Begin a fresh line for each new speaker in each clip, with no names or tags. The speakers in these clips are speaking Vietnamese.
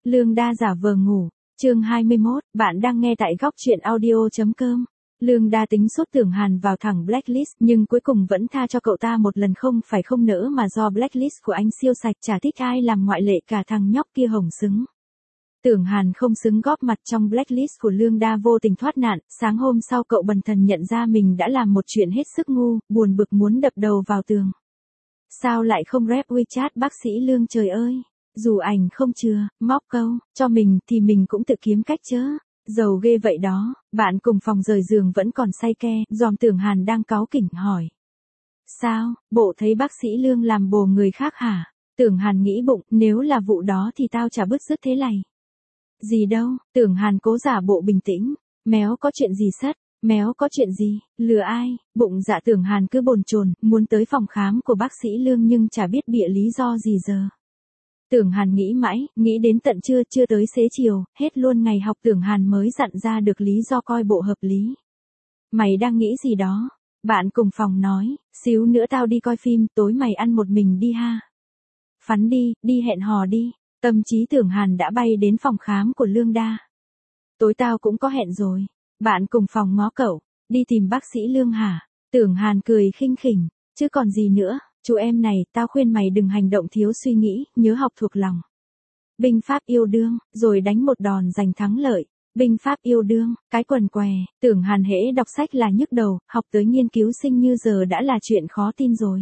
Lương Đa giả vờ ngủ. Chương 21, bạn đang nghe tại góc truyện audio.com. Lương Đa tính sốt Tưởng Hàn vào thẳng blacklist, nhưng cuối cùng vẫn tha cho cậu ta một lần không phải không nỡ mà do blacklist của anh siêu sạch, chả thích ai làm ngoại lệ cả thằng nhóc kia hổng xứng. Tưởng Hàn không xứng góp mặt trong blacklist của Lương Đa vô tình thoát nạn, sáng hôm sau cậu bần thần nhận ra mình đã làm một chuyện hết sức ngu, buồn bực muốn đập đầu vào tường. Sao lại không rep WeChat bác sĩ Lương trời ơi? Dù ảnh không chừa, móc câu, cho mình thì mình cũng tự kiếm cách chớ. Giàu ghê vậy đó, bạn cùng phòng rời giường vẫn còn say ke, dòm Tưởng Hàn đang cáu kỉnh hỏi. Sao, bộ thấy bác sĩ Lương làm bồ người khác hả? Tưởng Hàn nghĩ bụng, nếu là vụ đó thì tao chả bứt rứt thế này. Gì đâu, Tưởng Hàn cố giả bộ bình tĩnh, méo có chuyện gì sất, méo có chuyện gì, lừa ai, bụng dạ Tưởng Hàn cứ bồn chồn, muốn tới phòng khám của bác sĩ Lương nhưng chả biết bịa lý do gì giờ. Tưởng Hàn nghĩ mãi, nghĩ đến tận trưa, chưa tới xế chiều, hết luôn ngày học Tưởng Hàn mới dặn ra được lý do coi bộ hợp lý. Mày đang nghĩ gì đó? Bạn cùng phòng nói, xíu nữa tao đi coi phim, tối mày ăn một mình đi ha. Phắn đi, đi hẹn hò đi. Tâm trí Tưởng Hàn đã bay đến phòng khám của Lương Đa. Tối tao cũng có hẹn rồi. Bạn cùng phòng ngó cậu, đi tìm bác sĩ Lương hả? Tưởng Hàn cười khinh khỉnh, chứ còn gì nữa. Chú em này, tao khuyên mày đừng hành động thiếu suy nghĩ, nhớ học thuộc lòng. Binh pháp yêu đương, rồi đánh một đòn giành thắng lợi. Binh pháp yêu đương, cái quần què, Tưởng Hàn hễ đọc sách là nhức đầu, học tới nghiên cứu sinh như giờ đã là chuyện khó tin rồi.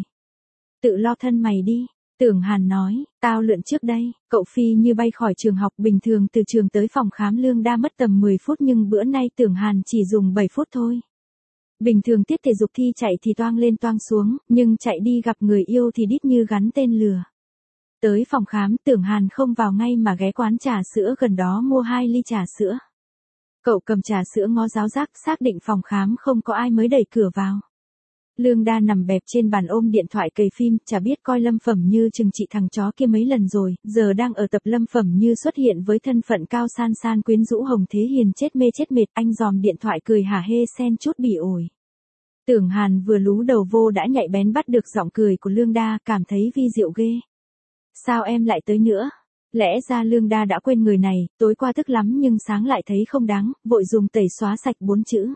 Tự lo thân mày đi, Tưởng Hàn nói, tao lượn trước đây, cậu phi như bay khỏi trường học bình thường từ trường tới phòng khám Lương Đa mất tầm 10 phút nhưng bữa nay Tưởng Hàn chỉ dùng 7 phút thôi. Bình thường tiết thể dục thi chạy thì toang lên toang xuống, nhưng chạy đi gặp người yêu thì đít như gắn tên lừa. Tới phòng khám, Tưởng Hàn không vào ngay mà ghé quán trà sữa gần đó mua 2 ly trà sữa. Cậu cầm trà sữa ngó giáo giác, xác định phòng khám không có ai mới đẩy cửa vào. Lương Đa nằm bẹp trên bàn ôm điện thoại cày phim, chả biết coi Lâm Phẩm Như trừng trị thằng chó kia mấy lần rồi, giờ đang ở tập Lâm Phẩm Như xuất hiện với thân phận cao san san quyến rũ Hồng Thế Hiền chết mê chết mệt, anh dòm điện thoại cười hả hê xen chút bỉ ổi. Tưởng Hàn vừa lú đầu vô đã nhạy bén bắt được giọng cười của Lương Đa, cảm thấy vi diệu ghê. Sao em lại tới nữa? Lẽ ra Lương Đa đã quên người này, tối qua tức lắm nhưng sáng lại thấy không đáng, vội dùng tẩy xóa sạch 4 chữ.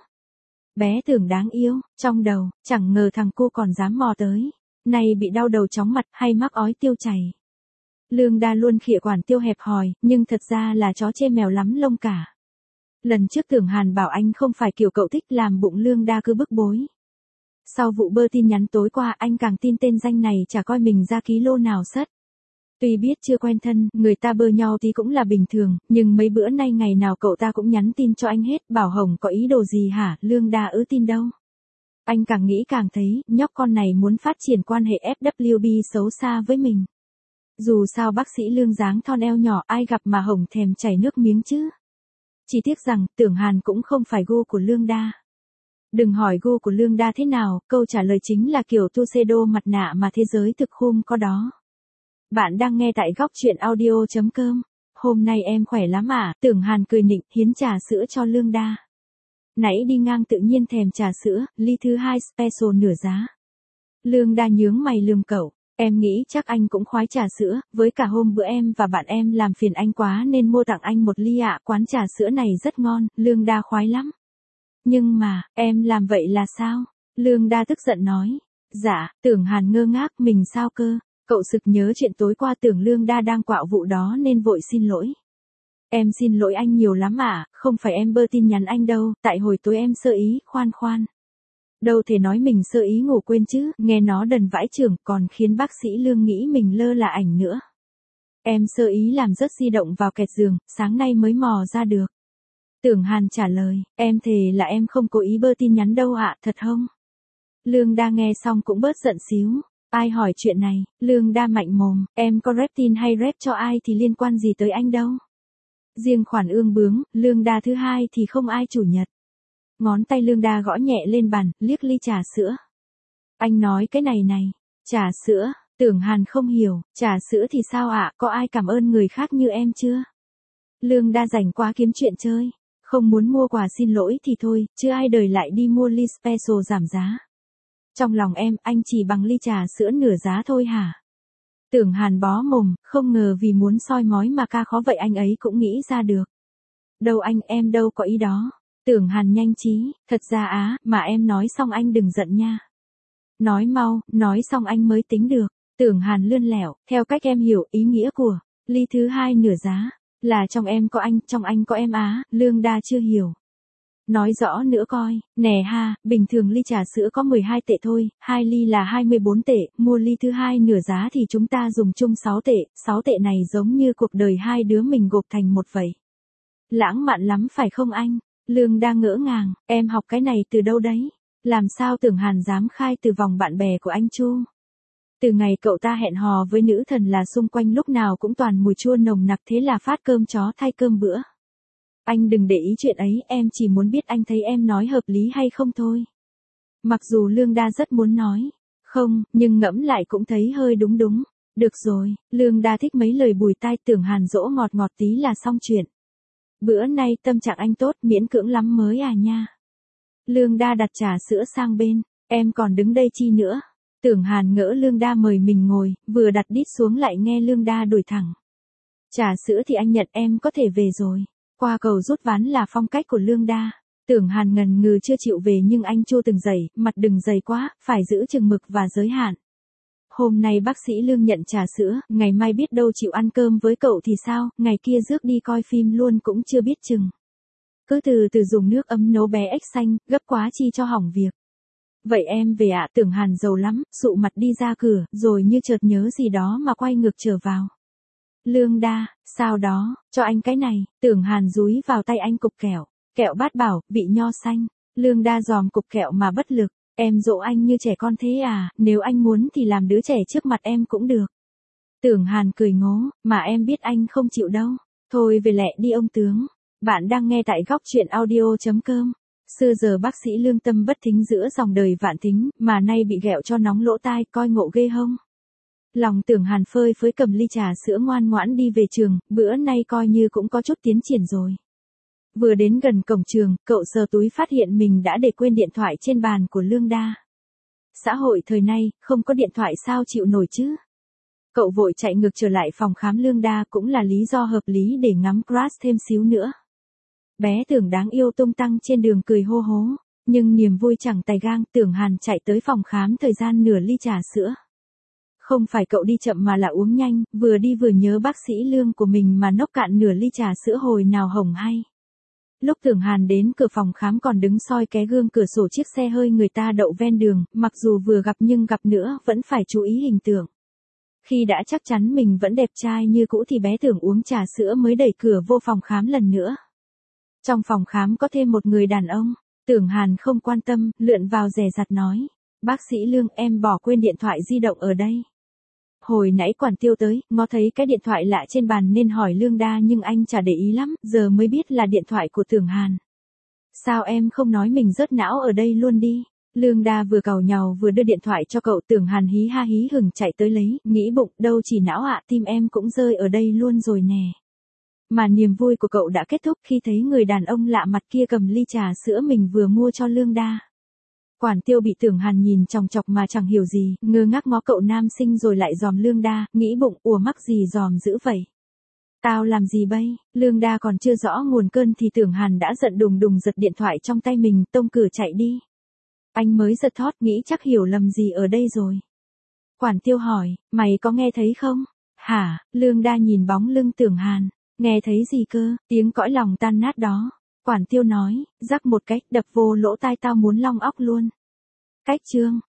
Bé Tưởng đáng yêu, trong đầu, chẳng ngờ thằng cô còn dám mò tới. Này bị đau đầu chóng mặt hay mắc ói tiêu chảy. Lương Đa luôn khịa quản tiêu hẹp hòi, nhưng thật ra là chó chê mèo lắm lông cả. Lần trước Tưởng Hàn bảo anh không phải kiểu cậu thích làm bụng Lương Đa cứ bức bối. Sau vụ bơ tin nhắn tối qua anh càng tin tên danh này chả coi mình ra ký lô nào sất. Tuy biết chưa quen thân, người ta bơ nhau tí cũng là bình thường, nhưng mấy bữa nay ngày nào cậu ta cũng nhắn tin cho anh hết, bảo Hồng có ý đồ gì hả, Lương Đa tin đâu. Anh càng nghĩ càng thấy, nhóc con này muốn phát triển quan hệ FWB xấu xa với mình. Dù sao bác sĩ Lương dáng thon eo nhỏ ai gặp mà Hồng thèm chảy nước miếng chứ. Chỉ tiếc rằng, Tưởng Hàn cũng không phải gu của Lương Đa. Đừng hỏi gu của Lương Đa thế nào, câu trả lời chính là kiểu tuxedo mặt nạ mà thế giới thực khum có đó. Bạn đang nghe tại góc truyện audio.com. Hôm nay em khỏe lắm à? Tưởng Hàn cười nịnh, hiến trà sữa cho Lương Đa. Nãy đi ngang tự nhiên thèm trà sữa, ly thứ 2 special nửa giá. Lương Đa nhướng mày lườm cậu, em nghĩ chắc anh cũng khoái trà sữa, với cả hôm bữa em và bạn em làm phiền anh quá nên mua tặng anh một ly ạ, quán trà sữa này rất ngon, Lương Đa khoái lắm. Nhưng mà, em làm vậy là sao? Lương Đa tức giận nói. Dạ, Tưởng Hàn ngơ ngác, mình sao cơ? Cậu sực nhớ chuyện tối qua tưởng Lương Đa đang quạo vụ đó nên vội xin lỗi. Em xin lỗi anh nhiều lắm à, không phải em bơ tin nhắn anh đâu, tại hồi tối em sơ ý, khoan. Đâu thể nói mình sơ ý ngủ quên chứ, nghe nó đần vãi chưởng còn khiến bác sĩ Lương nghĩ mình lơ là ảnh nữa. Em sơ ý làm rớt di động vào kẹt giường, sáng nay mới mò ra được. Tưởng Hàn trả lời, em thề là em không cố ý bơ tin nhắn đâu ạ, thật không? Lương Đa nghe xong cũng bớt giận xíu. Ai hỏi chuyện này, Lương Đa mạnh mồm, em có rep tin hay rep cho ai thì liên quan gì tới anh đâu. Riêng khoản ương bướng, Lương Đa thứ 2 thì không ai chủ nhật. Ngón tay Lương Đa gõ nhẹ lên bàn, liếc ly trà sữa. Anh nói cái này, trà sữa, Tưởng Hàn không hiểu, trà sữa thì sao ạ, có ai cảm ơn người khác như em chưa? Lương Đa rảnh quá kiếm chuyện chơi, không muốn mua quà xin lỗi thì thôi, chứ ai đời lại đi mua ly special giảm giá. Trong lòng em, anh chỉ bằng ly trà sữa nửa giá thôi hả? Tưởng Hàn bó mồm, không ngờ vì muốn soi mói mà ca khó vậy anh ấy cũng nghĩ ra được. Đâu anh, em đâu có ý đó. Tưởng Hàn nhanh trí, thật ra mà em nói xong anh đừng giận nha. Nói mau, nói xong anh mới tính được. Tưởng Hàn lươn lẹo, theo cách em hiểu ý nghĩa của ly thứ hai nửa giá, là trong em có anh, trong anh có em Lương Đa chưa hiểu. Nói rõ nữa coi, nè ha, bình thường ly trà sữa có 12 tệ thôi, 2 ly là 24 tệ, mua ly thứ hai nửa giá thì chúng ta dùng chung 6 tệ, 6 tệ này giống như cuộc đời hai đứa mình gộp thành một vậy. Lãng mạn lắm phải không anh? Lương đang ngỡ ngàng, em học cái này từ đâu đấy? Làm sao Tưởng Hàn dám khai từ vòng bạn bè của anh Chu? Từ ngày cậu ta hẹn hò với nữ thần là xung quanh lúc nào cũng toàn mùi chua nồng nặc, thế là phát cơm chó thay cơm bữa. Anh đừng để ý chuyện ấy, em chỉ muốn biết anh thấy em nói hợp lý hay không thôi. Mặc dù Lương Đa rất muốn nói không, nhưng ngẫm lại cũng thấy hơi đúng. Được rồi, Lương Đa thích mấy lời bùi tai, Tưởng Hàn dỗ ngọt ngọt tí là xong chuyện. Bữa nay tâm trạng anh tốt, miễn cưỡng lắm mới nha. Lương Đa đặt trà sữa sang bên, em còn đứng đây chi nữa. Tưởng Hàn ngỡ Lương Đa mời mình ngồi, vừa đặt đít xuống lại nghe Lương Đa đuổi thẳng. Trà sữa thì anh nhận, em có thể về rồi. Qua cầu rút ván là phong cách của Lương Đa. Tưởng Hàn ngần ngừ chưa chịu về nhưng anh Chu từng dày, mặt đừng dày quá, phải giữ chừng mực và giới hạn. Hôm nay bác sĩ Lương nhận trà sữa, ngày mai biết đâu chịu ăn cơm với cậu thì sao, ngày kia rước đi coi phim luôn cũng chưa biết chừng. Cứ từ từ dùng nước ấm nấu bé ếch xanh, gấp quá chi cho hỏng việc. Vậy em về ạ. Tưởng Hàn giàu lắm, sụ mặt đi ra cửa, rồi như chợt nhớ gì đó mà quay ngược trở vào. Lương Đa, sao đó, cho anh cái này. Tưởng Hàn dúi vào tay anh cục kẹo Bát Bảo, vị nho xanh. Lương Đa giòm cục kẹo mà bất lực. Em dỗ anh như trẻ con thế à, nếu anh muốn thì làm đứa trẻ trước mặt em cũng được. Tưởng Hàn cười ngố, mà em biết anh không chịu đâu. Thôi về lẹ đi ông tướng. Bạn đang nghe tại góc truyện audio.com. Xưa giờ bác sĩ Lương tâm bất thính giữa dòng đời vạn thính, mà nay bị ghẹo cho nóng lỗ tai, coi ngộ ghê hông. Lòng Tưởng Hàn phơi phới cầm ly trà sữa ngoan ngoãn đi về trường, bữa nay coi như cũng có chút tiến triển rồi. Vừa đến gần cổng trường, cậu sờ túi phát hiện mình đã để quên điện thoại trên bàn của Lương Đa. Xã hội thời nay, không có điện thoại sao chịu nổi chứ? Cậu vội chạy ngược trở lại phòng khám Lương Đa, cũng là lý do hợp lý để ngắm crush thêm xíu nữa. Bé Tưởng đáng yêu tung tăng trên đường cười hô hố, nhưng niềm vui chẳng tày gang. Tưởng Hàn chạy tới phòng khám thời gian nửa ly trà sữa. Không phải cậu đi chậm mà là uống nhanh, vừa đi vừa nhớ bác sĩ Lương của mình mà nốc cạn nửa ly trà sữa hồi nào hổng hay. Lúc Tưởng Hàn đến cửa phòng khám còn đứng soi ké gương cửa sổ chiếc xe hơi người ta đậu ven đường, mặc dù vừa gặp nhưng gặp nữa vẫn phải chú ý hình tượng. Khi đã chắc chắn mình vẫn đẹp trai như cũ thì bé Tưởng uống trà sữa mới đẩy cửa vô phòng khám lần nữa. Trong phòng khám có thêm một người đàn ông. Tưởng Hàn không quan tâm, lượn vào dè dặt nói. Bác sĩ Lương, em bỏ quên điện thoại di động ở đây. Hồi nãy quản tiêu tới, ngó thấy cái điện thoại lạ trên bàn nên hỏi Lương Đa nhưng anh chả để ý lắm, giờ mới biết là điện thoại của Tưởng Hàn. Sao em không nói mình rớt não ở đây luôn đi? Lương Đa vừa càu nhàu vừa đưa điện thoại cho cậu. Tưởng Hàn hí ha hí hửng chạy tới lấy, nghĩ bụng, đâu chỉ não tim em cũng rơi ở đây luôn rồi nè. Mà niềm vui của cậu đã kết thúc khi thấy người đàn ông lạ mặt kia cầm ly trà sữa mình vừa mua cho Lương Đa. Quản tiêu bị Tưởng Hàn nhìn chòng chọc mà chẳng hiểu gì, ngơ ngác ngó cậu nam sinh rồi lại dòm Lương Đa, nghĩ bụng, ủa mắc gì dòm dữ vậy? Tao làm gì bây? Lương Đa còn chưa rõ nguồn cơn thì Tưởng Hàn đã giận đùng đùng giật điện thoại trong tay mình, tông cửa chạy đi. Anh mới giật thót, nghĩ chắc hiểu lầm gì ở đây rồi. Quản tiêu hỏi, mày có nghe thấy không? Hả? Lương Đa nhìn bóng lưng Tưởng Hàn. Nghe thấy gì cơ, tiếng cõi lòng tan nát đó. Quản tiêu nói, rắc một cách đập vô lỗ tai tao muốn long óc luôn. Cách chương.